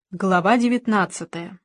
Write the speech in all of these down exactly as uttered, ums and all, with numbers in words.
Глава девятнадцатая.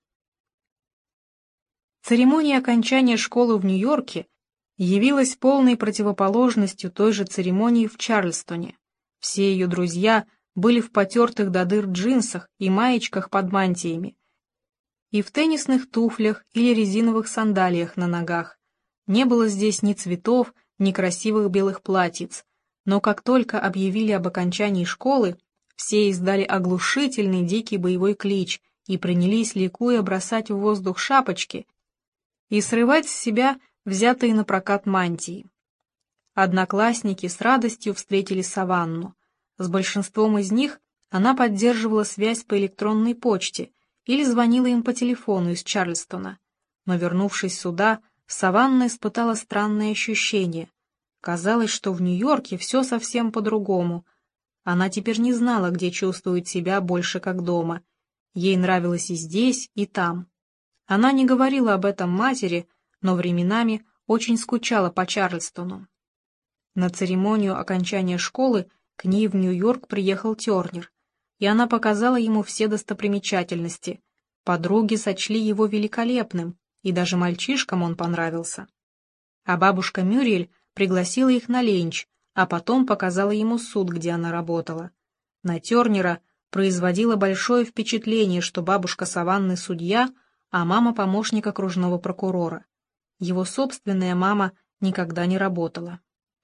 Церемония окончания школы в Нью-Йорке явилась полной противоположностью той же церемонии в Чарльстоне. Все ее друзья были в потертых до дыр джинсах и маечках под мантиями, и в теннисных туфлях или резиновых сандалиях на ногах. Не было здесь ни цветов, ни красивых белых платьиц, но как только объявили об окончании школы, все издали оглушительный дикий боевой клич и принялись, ликуя, бросать в воздух шапочки и срывать с себя взятые на прокат мантии. Одноклассники с радостью встретили Саванну. С большинством из них она поддерживала связь по электронной почте или звонила им по телефону из Чарльстона. Но, вернувшись сюда, Саванна испытала странное ощущение. Казалось, что в Нью-Йорке все совсем по-другому. Она теперь не знала, где чувствует себя больше как дома. Ей нравилось и здесь, и там. Она не говорила об этом матери, но временами очень скучала по Чарльстону. На церемонию окончания школы к ней в Нью-Йорк приехал Тернер, и она показала ему все достопримечательности. Подруги сочли его великолепным, и даже мальчишкам он понравился. А бабушка Мюриэль пригласила их на ленч, а потом показала ему суд, где она работала. На Тернера производило большое впечатление, что бабушка Саванны судья, а мама помощник окружного прокурора. Его собственная мама никогда не работала.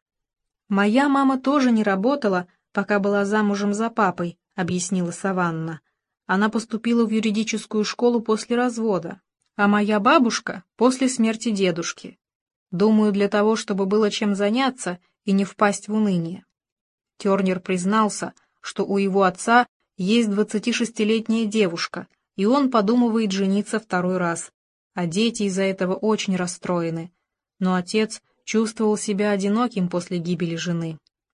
«Моя мама тоже не работала, пока была замужем за папой», — объяснила Саванна. «Она поступила в юридическую школу после развода, а моя бабушка — после смерти дедушки. Думаю, для того, чтобы было чем заняться и не впасть в уныние». Тернер признался, что у его отца есть двадцатишестилетняя девушка, и он подумывает жениться второй раз, а дети из-за этого очень расстроены. Но отец чувствовал себя одиноким после гибели жены.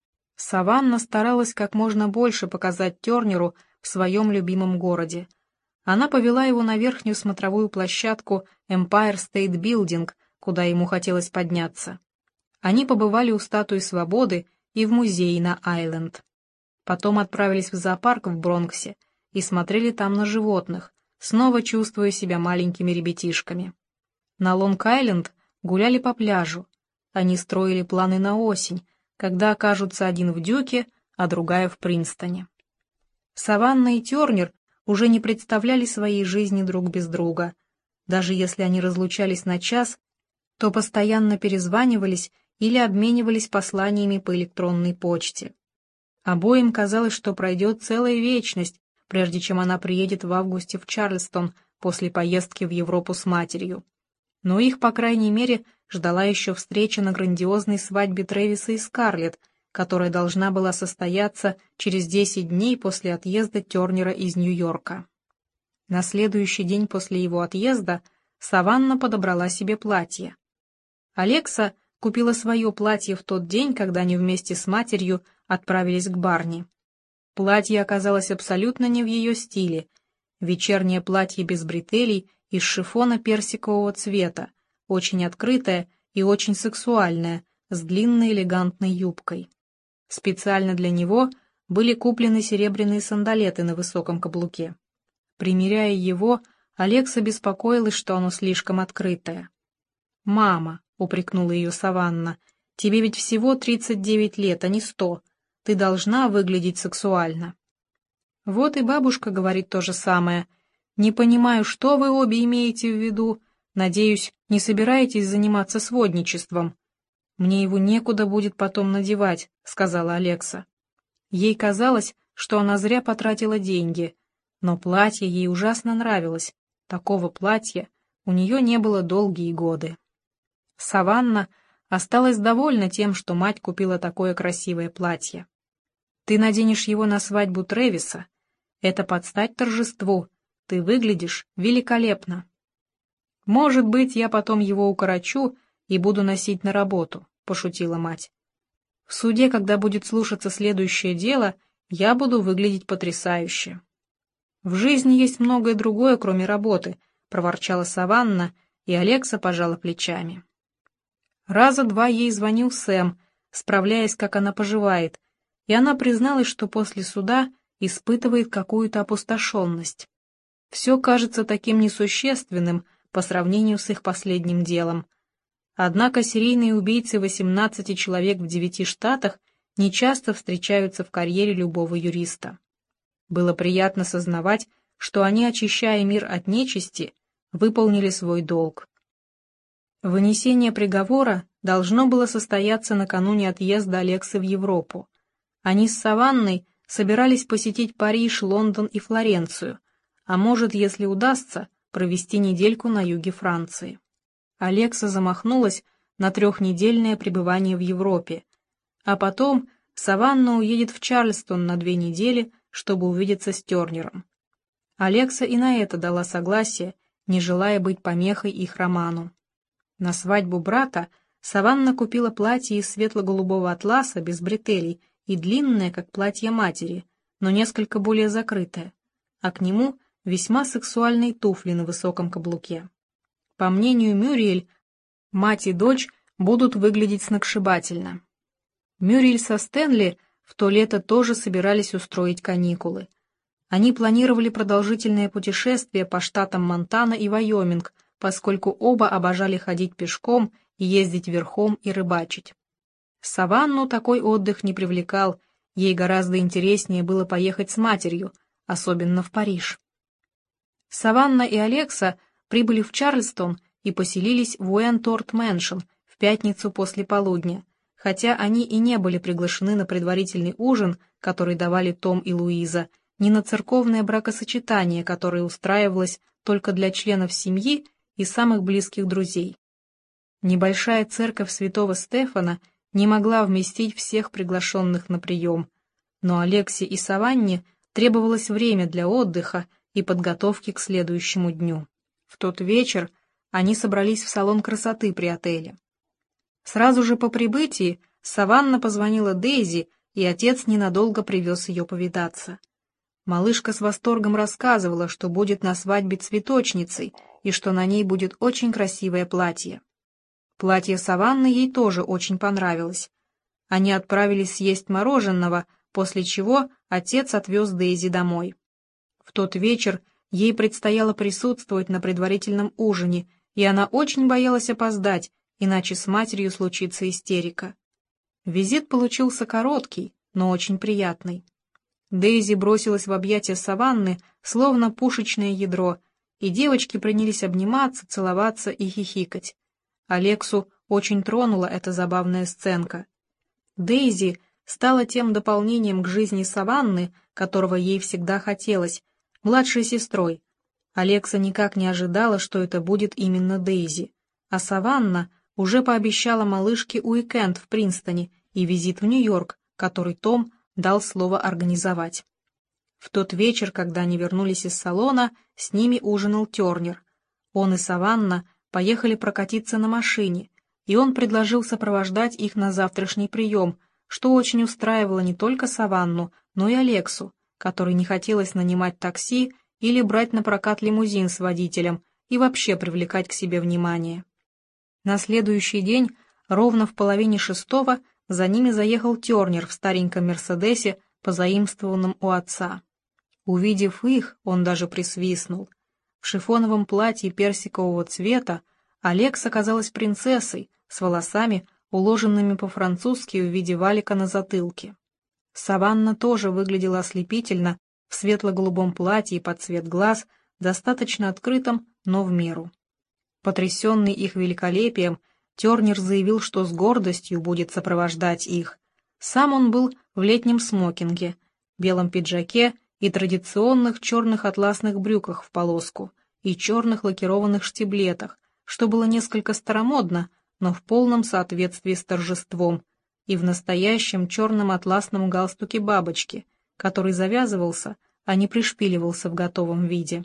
Саванна старалась как можно больше показать Тернеру в своем любимом городе. Она повела его на верхнюю смотровую площадку Empire State Building, куда ему хотелось подняться. Они побывали у статуи Свободы и в музее на Айленд. Потом отправились в зоопарк в Бронксе и смотрели там на животных, снова чувствуя себя маленькими ребятишками. На Лонг-Айленд гуляли по пляжу. Они строили планы на осень, когда окажутся один в Дюке, а другая в Принстоне. Саванна и Тернер уже не представляли своей жизни друг без друга. Даже если они разлучались на час, то постоянно перезванивались или обменивались посланиями по электронной почте. Обоим казалось, что пройдет целая вечность, прежде чем она приедет в августе в Чарльстон после поездки в Европу с матерью. Но их, по крайней мере, ждала еще встреча на грандиозной свадьбе Трэвиса и Скарлетт, которая должна была состояться через десять дней после отъезда Тернера из Нью-Йорка. На следующий день после его отъезда Саванна подобрала себе платье. Алекса купила свое платье в тот день, когда они вместе с матерью отправились к Барни. Платье оказалось абсолютно не в ее стиле. Вечернее платье без бретелей из шифона персикового цвета, очень открытое и очень сексуальное, с длинной элегантной юбкой. Специально для него были куплены серебряные сандалеты на высоком каблуке. Примеряя его, Алекса беспокоилась, что оно слишком открытое. «Мама», — упрекнула ее Саванна, — «тебе ведь всего тридцать девять лет, а не сто. Ты должна выглядеть сексуально». Вот и бабушка говорит то же самое. «Не понимаю, что вы обе имеете в виду. Надеюсь, не собираетесь заниматься сводничеством». «Мне его некуда будет потом надевать», — сказала Алекса. Ей казалось, что она зря потратила деньги, но платье ей ужасно нравилось. Такого платья у нее не было долгие годы. Саванна осталась довольна тем, что мать купила такое красивое платье. «Ты наденешь его на свадьбу Трэвиса. Это под стать торжеству. Ты выглядишь великолепно». «Может быть, я потом его укорочу и буду носить на работу», — пошутила мать. «В суде, когда будет слушаться следующее дело, я буду выглядеть потрясающе». «В жизни есть многое другое, кроме работы», — проворчала Саванна, и Алекса пожала плечами. Раза два ей звонил Сэм, справляясь, как она поживает, и она призналась, что после суда испытывает какую-то опустошенность. Все кажется таким несущественным по сравнению с их последним делом. Однако серийные убийцы восемнадцати человек в девяти штатах нечасто встречаются в карьере любого юриста. Было приятно сознавать, что они, очищая мир от нечисти, выполнили свой долг. Вынесение приговора должно было состояться накануне отъезда Алексы в Европу. Они с Саванной собирались посетить Париж, Лондон и Флоренцию, а может, если удастся, провести недельку на юге Франции. Алекса замахнулась на трехнедельное пребывание в Европе, а потом Саванна уедет в Чарльстон на две недели, чтобы увидеться с Тернером. Алекса и на это дала согласие, не желая быть помехой их роману. На свадьбу брата Саванна купила платье из светло-голубого атласа без бретелей и длинное, как платье матери, но несколько более закрытое, а к нему весьма сексуальные туфли на высоком каблуке. По мнению Мюриэль, мать и дочь будут выглядеть сногсшибательно. Мюриэль со Стэнли в то лето тоже собирались устроить каникулы. Они планировали продолжительное путешествие по штатам Монтана и Вайоминг, поскольку оба обожали ходить пешком и ездить верхом и рыбачить. Саванну такой отдых не привлекал, ей гораздо интереснее было поехать с матерью, особенно в Париж. Саванна и Алекса прибыли в Чарльстон и поселились в Уэнторт Мэншн в пятницу после полудня, хотя они и не были приглашены на предварительный ужин, который давали Том и Луиза, ни на церковное бракосочетание, которое устраивалось только для членов семьи и самых близких друзей. Небольшая церковь святого Стефана не могла вместить всех приглашенных на прием, но Алексе и Саванне требовалось время для отдыха и подготовки к следующему дню. В тот вечер они собрались в салон красоты при отеле. Сразу же по прибытии Саванна позвонила Дейзи, и отец ненадолго привез ее повидаться. Малышка с восторгом рассказывала, что будет на свадьбе цветочницей и что на ней будет очень красивое платье. Платье Саванны ей тоже очень понравилось. Они отправились съесть мороженого, после чего отец отвез Дейзи домой. В тот вечер ей предстояло присутствовать на предварительном ужине, и она очень боялась опоздать, иначе с матерью случится истерика. Визит получился короткий, но очень приятный. Дейзи бросилась в объятия Саванны, словно пушечное ядро, и девочки принялись обниматься, целоваться и хихикать. Алексу очень тронула эта забавная сценка. Дейзи стала тем дополнением к жизни Саванны, которого ей всегда хотелось, младшей сестрой. Алекса никак не ожидала, что это будет именно Дейзи, а Саванна уже пообещала малышке уикенд в Принстоне и визит в Нью-Йорк, который Том дал слово организовать. В тот вечер, когда они вернулись из салона, с ними ужинал Тернер. Он и Саванна поехали прокатиться на машине, и он предложил сопровождать их на завтрашний прием, что очень устраивало не только Саванну, но и Алексу, которой не хотелось нанимать такси или брать на прокат лимузин с водителем и вообще привлекать к себе внимание. На следующий день, ровно в половине шестого, за ними заехал Тернер в стареньком Мерседесе, позаимствованном у отца. Увидев их, он даже присвистнул. В шифоновом платье персикового цвета Алекса казалась принцессой, с волосами, уложенными по-французски в виде валика на затылке. Саванна тоже выглядела ослепительно, в светло-голубом платье под цвет глаз, достаточно открытом, но в меру. Потрясенный их великолепием, Тернер заявил, что с гордостью будет сопровождать их. Сам он был в летнем смокинге, белом пиджаке и традиционных черных атласных брюках в полоску и черных лакированных штиблетах, что было несколько старомодно, но в полном соответствии с торжеством, и в настоящем черном атласном галстуке бабочки, который завязывался, а не пришпиливался в готовом виде.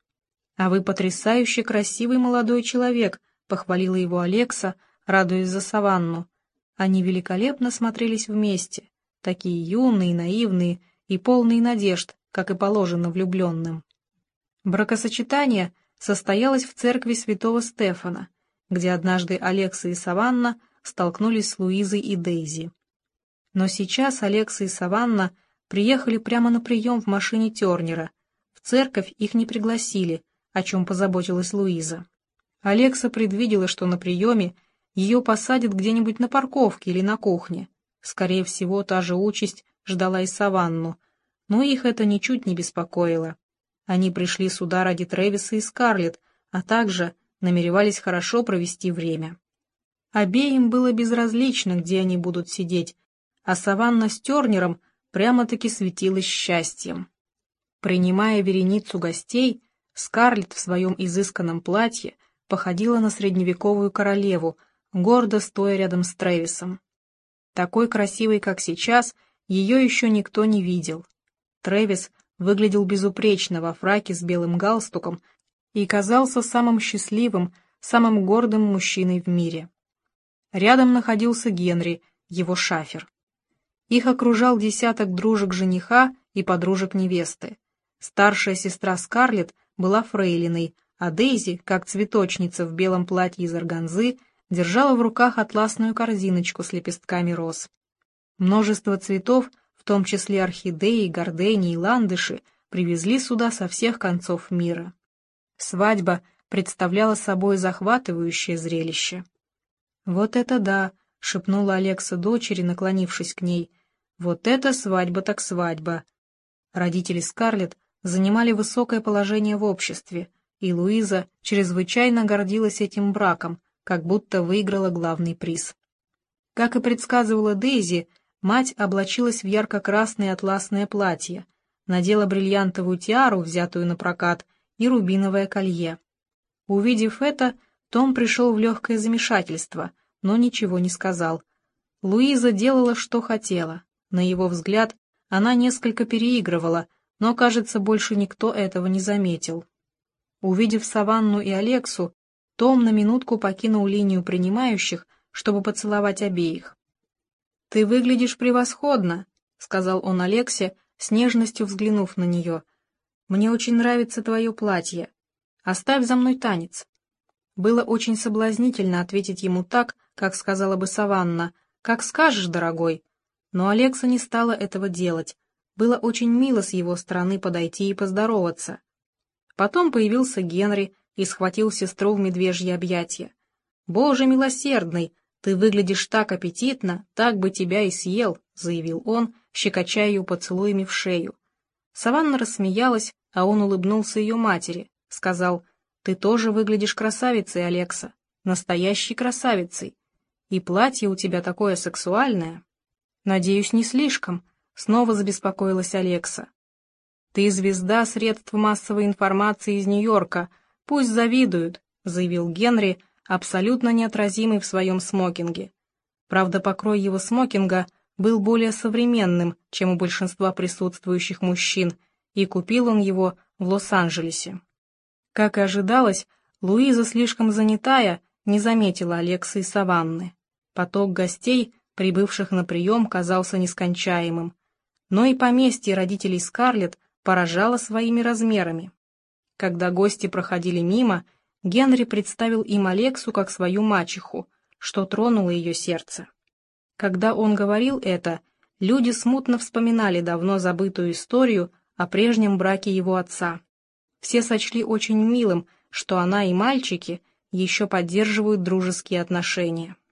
«А вы потрясающе красивый молодой человек», — похвалила его Алекса, радуясь за Саванну. Они великолепно смотрелись вместе, такие юные, наивные и полные надежд, как и положено влюбленным. Бракосочетание состоялось в церкви святого Стефана, где однажды Алекса и Саванна столкнулись с Луизой и Дейзи. Но сейчас Алекса и Саванна приехали прямо на прием в машине Тернера. В церковь их не пригласили, о чем позаботилась Луиза. Алекса предвидела, что на приеме ее посадят где-нибудь на парковке или на кухне. Скорее всего, та же участь ждала и Саванну, но их это ничуть не беспокоило. Они пришли сюда ради Трэвиса и Скарлетт, а также намеревались хорошо провести время. Обеим было безразлично, где они будут сидеть, а Саванна с Тернером прямо-таки светилась счастьем. Принимая вереницу гостей, Скарлетт в своем изысканном платье походила на средневековую королеву, гордо стоя рядом с Трэвисом. Такой красивой, как сейчас, ее еще никто не видел. Трэвис выглядел безупречно во фраке с белым галстуком и казался самым счастливым, самым гордым мужчиной в мире. Рядом находился Генри, его шафер. Их окружал десяток дружек жениха и подружек невесты. Старшая сестра Скарлетт была фрейлиной, а Дейзи, как цветочница в белом платье из органзы, держала в руках атласную корзиночку с лепестками роз. Множество цветов, в том числе орхидеи, гордени и ландыши, привезли сюда со всех концов мира. Свадьба представляла собой захватывающее зрелище. «Вот это да!» — шепнула Алекса дочери, наклонившись к ней. «Вот это свадьба так свадьба!» Родители Скарлетт занимали высокое положение в обществе, и Луиза чрезвычайно гордилась этим браком, как будто выиграла главный приз. Как и предсказывала Дейзи, мать облачилась в ярко-красное атласное платье, надела бриллиантовую тиару, взятую на прокат, и рубиновое колье. Увидев это, Том пришел в легкое замешательство, но ничего не сказал. Луиза делала, что хотела. На его взгляд, она несколько переигрывала, но, кажется, больше никто этого не заметил. Увидев Саванну и Алексу, Том на минутку покинул линию принимающих, чтобы поцеловать обеих. «Ты выглядишь превосходно», — сказал он Алексе, с нежностью взглянув на нее. «Мне очень нравится твое платье. Оставь за мной танец». Было очень соблазнительно ответить ему так, как сказала бы Саванна, «Как скажешь, дорогой». Но Алекса не стала этого делать. Было очень мило с его стороны подойти и поздороваться. Потом появился Генри и схватил сестру в медвежьи объятия. «Боже милосердный, ты выглядишь так аппетитно, так бы тебя и съел», — заявил он, щекоча ее поцелуями в шею. Саванна рассмеялась, а он улыбнулся ее матери, сказал: «Ты тоже выглядишь красавицей, Алекса, настоящей красавицей. И платье у тебя такое сексуальное». «Надеюсь, не слишком», — снова забеспокоилась Алекса. «Ты звезда средств массовой информации из Нью-Йорка, пусть завидуют», — заявил Генри, абсолютно неотразимый в своем смокинге. Правда, покрой его смокинга был более современным, чем у большинства присутствующих мужчин, и купил он его в Лос-Анджелесе. Как и ожидалось, Луиза, слишком занятая, не заметила Алексы и Саванны. Поток гостей, прибывших на прием, казался нескончаемым. Но и поместье родителей Скарлетт поражало своими размерами. Когда гости проходили мимо, Генри представил им Алексу как свою мачеху, что тронуло ее сердце. Когда он говорил это, люди смутно вспоминали давно забытую историю о прежнем браке его отца. Все сочли очень милым, что она и мальчики еще поддерживают дружеские отношения.